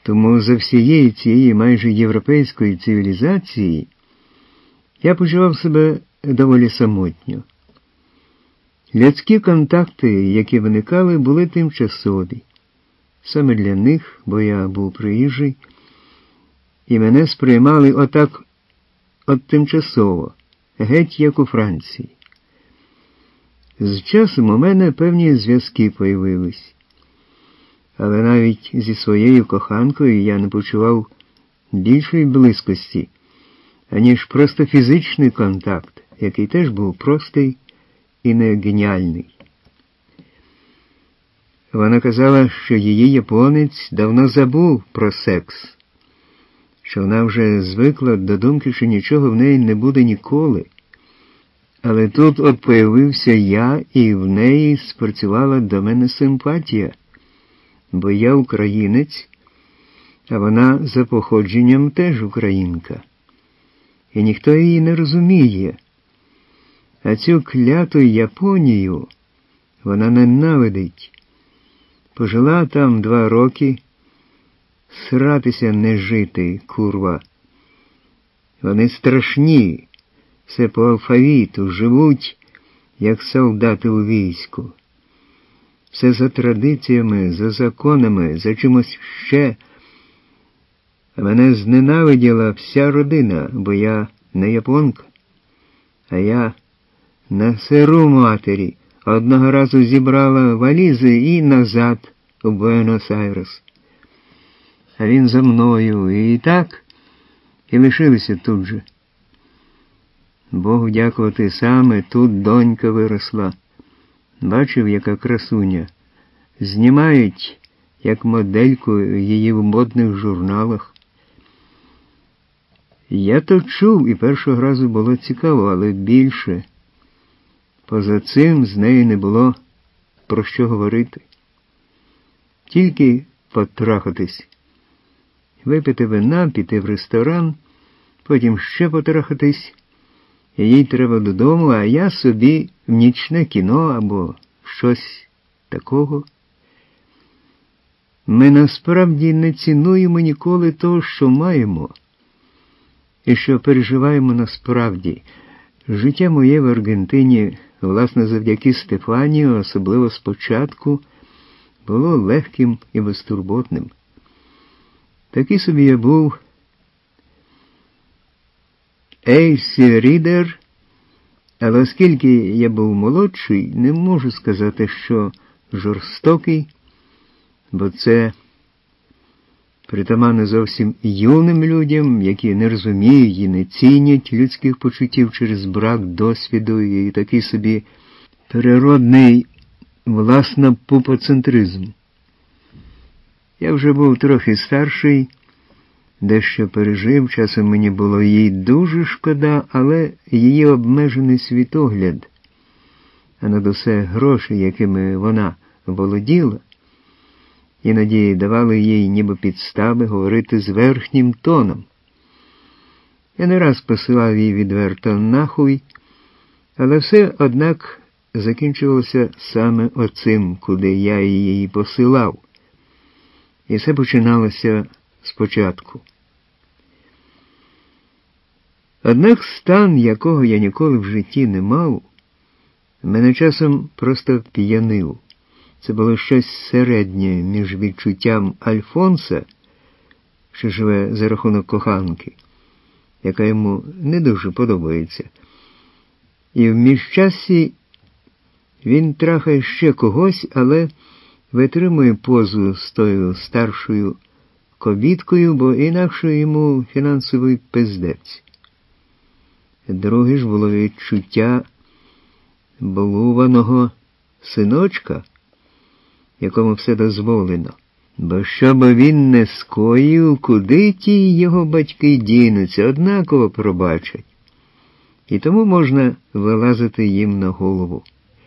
Тому за всієї цієї майже європейської цивілізації я почував себе доволі самотньо. Людські контакти, які виникали, були тимчасові. Саме для них, бо я був приїжджий, і мене сприймали отак от тимчасово, геть як у Франції. З часом у мене певні зв'язки появились. Але навіть зі своєю коханкою я не почував більшої близькості, аніж просто фізичний контакт, який теж був простий і не геніальний. Вона казала, що її японець давно забув про секс, що вона вже звикла до думки, що нічого в неї не буде ніколи. Але тут от появився я, і в неї спрацювала до мене симпатія, бо я українець, а вона за походженням теж українка. І ніхто її не розуміє. А цю кляту Японію вона ненавидить. Пожила там 2 роки, сратися не жити, курва. Вони страшні, все по алфавіту, живуть, як солдати у війську. Все за традиціями, за законами, за чимось ще. А мене зненавиділа вся родина, бо я не японка, а я на сиру матері одного разу зібрала валізи і назад у Буенос-Айрес. А він за мною і так, і лишилися тут же. Богу дякувати, саме тут донька виросла. Бачив, яка красуня. Знімають, як модельку, її в модних журналах. Я то чув, і першого разу було цікаво, але більше. Поза цим з нею не було про що говорити. Тільки потрахатись. Випити вина, піти в ресторан, потім ще потрахатись. І їй треба додому, а я собі в нічне кіно або щось такого. Ми насправді не цінуємо ніколи того, що маємо, і що переживаємо насправді. Життя моє в Аргентині, власне, завдяки Стефанію, особливо спочатку, було легким і безтурботним. Такий собі я був Ейсі Рідер, але оскільки я був молодший, не можу сказати, що жорстокий, бо це притаманно зовсім юним людям, які не розуміють і не цінять людських почуттів через брак досвіду і такий собі природний, власно, пупоцентризм. Я вже був трохи старший, дещо пережив, часом мені було їй дуже шкода, але її обмежений світогляд, а над усе гроші, якими вона володіла, іноді давали їй ніби підстави говорити з верхнім тоном. Я не раз посилав її відверто нахуй, але все, однак, закінчувалося саме оцим, куди я її посилав. І все починалося спочатку. Однак стан, якого я ніколи в житті не мав, мене часом просто п'янив. Це було щось середнє між відчуттям Альфонса, що живе за рахунок коханки, яка йому не дуже подобається. І в міжчасі він трахає ще когось, але витримує позу з тою старшою кобіткою, бо інакше йому фінансовий пиздець. Друге ж було відчуття балуваного синочка, якому все дозволено. Бо що би він не скоїв, куди ті його батьки дінуться, однаково пробачать. І тому можна вилазити їм на голову.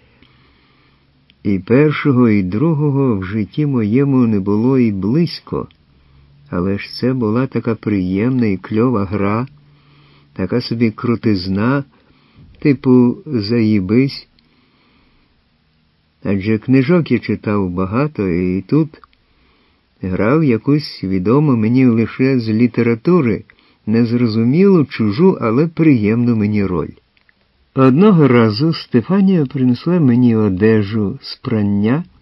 І першого, і другого в житті моєму не було і близько, але ж це була така приємна і кльова гра, така собі крутизна, типу «заїбись». Адже книжок я читав багато, і тут грав якусь відому мені лише з літератури, незрозумілу, чужу, але приємну мені роль. Одного разу Стефанія принесла мені одежу з прання,